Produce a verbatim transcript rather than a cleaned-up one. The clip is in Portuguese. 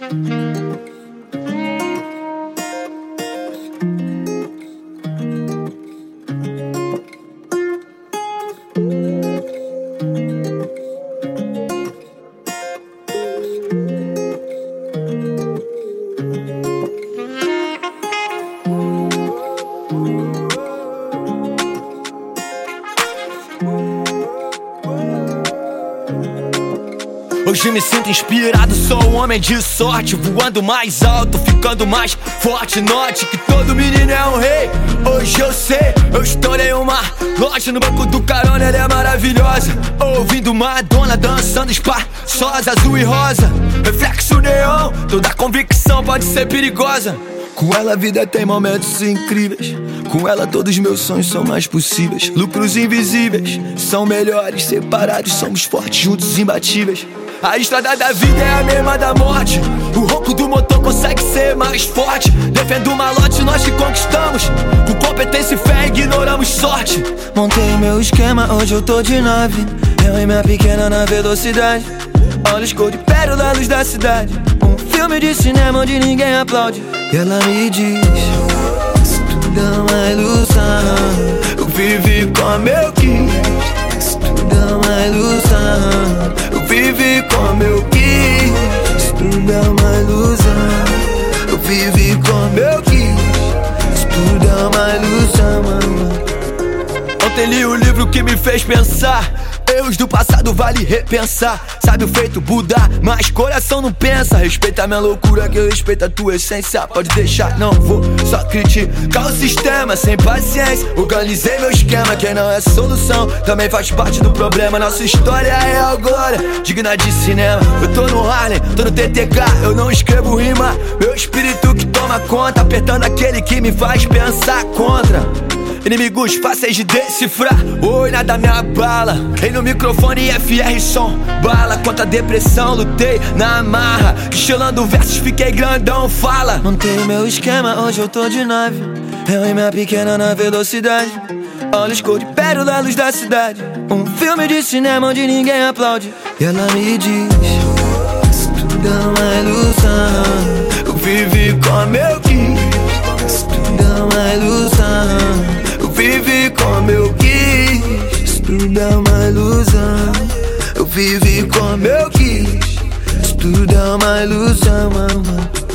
Hoje me sinto inspirado, sou um homem de sorte, voando mais alto, ficando mais forte. Note que todo menino é um rei. Hoje eu sei, eu estourei uma loja no banco do carona, ela é maravilhosa. Ouvindo Madonna dançando espaçosa, azul e rosa, reflexo neon, toda convicção pode ser perigosa. Com ela a vida tem momentos incríveis, com ela todos meus sonhos são mais possíveis. Lucros invisíveis são melhores, separados somos fortes, juntos imbatíveis. A estrada da vida é a mesma da morte, o ronco do motor consegue ser mais forte. Defendo o malote, nós que conquistamos, com competência e fé ignoramos sorte. Montei meu esquema, hoje eu tô de nave, eu e minha pequena na velocidade. Olhos cor de pérola da luz da cidade, um filme de cinema onde ninguém aplaude. E ela me diz, se tudo é uma ilusão, eu vivi como eu quis. Se tudo é uma ilusão, eu vivi como eu quis. Se tudo é uma ilusão, eu vivi como eu quis. Se tudo é uma ilusão. Ontem li o livro que me fez pensar, erros do passado vale repensar. Sabe o feito Buda, mas coração não pensa. Respeita a minha loucura que eu respeito a tua essência. Pode deixar, não vou só criticar o sistema sem paciência. Organizei meu esquema, quem não é solução também faz parte do problema. Nossa história é real glória, digna de cinema. Eu tô no Harlem, tô no T T K, eu não escrevo rima. Meu espírito que toma conta, apertando aquele que me faz pensar contra. Inimigos fáceis de decifrar, oi, nada me abala. Rei no microfone, F R som, bala. Contra a depressão, lutei na amarra, estilando versos, fiquei grandão, fala. Montei meu esquema, hoje eu tô de nave, eu e minha pequena na velocidade. Olhos cor de pérola da luz da cidade, um filme de cinema onde ninguém aplaude. E ela me diz, se tudo é uma ilusão, eu vivi como eu quis. Se tudo é uma ilusão, eu vivi como eu quis. Se tudo é uma ilusão, eu vivi como eu quis. Se tudo é uma ilusão, mamãe.